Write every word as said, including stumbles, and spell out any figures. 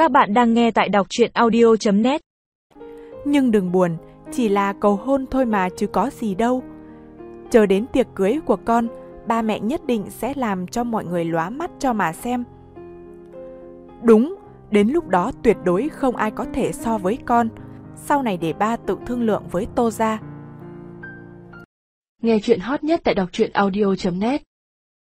Các bạn đang nghe tại đọc truyện audio chấm net. Nhưng đừng buồn, chỉ là cầu hôn thôi mà chứ có gì đâu. Chờ đến tiệc cưới của con, ba mẹ nhất định sẽ làm cho mọi người lóa mắt cho mà xem. Đúng, đến lúc đó tuyệt đối không ai có thể so với con. Sau này để ba tự thương lượng với Tô gia. Nghe truyện hot nhất tại đọc truyện audio chấm net.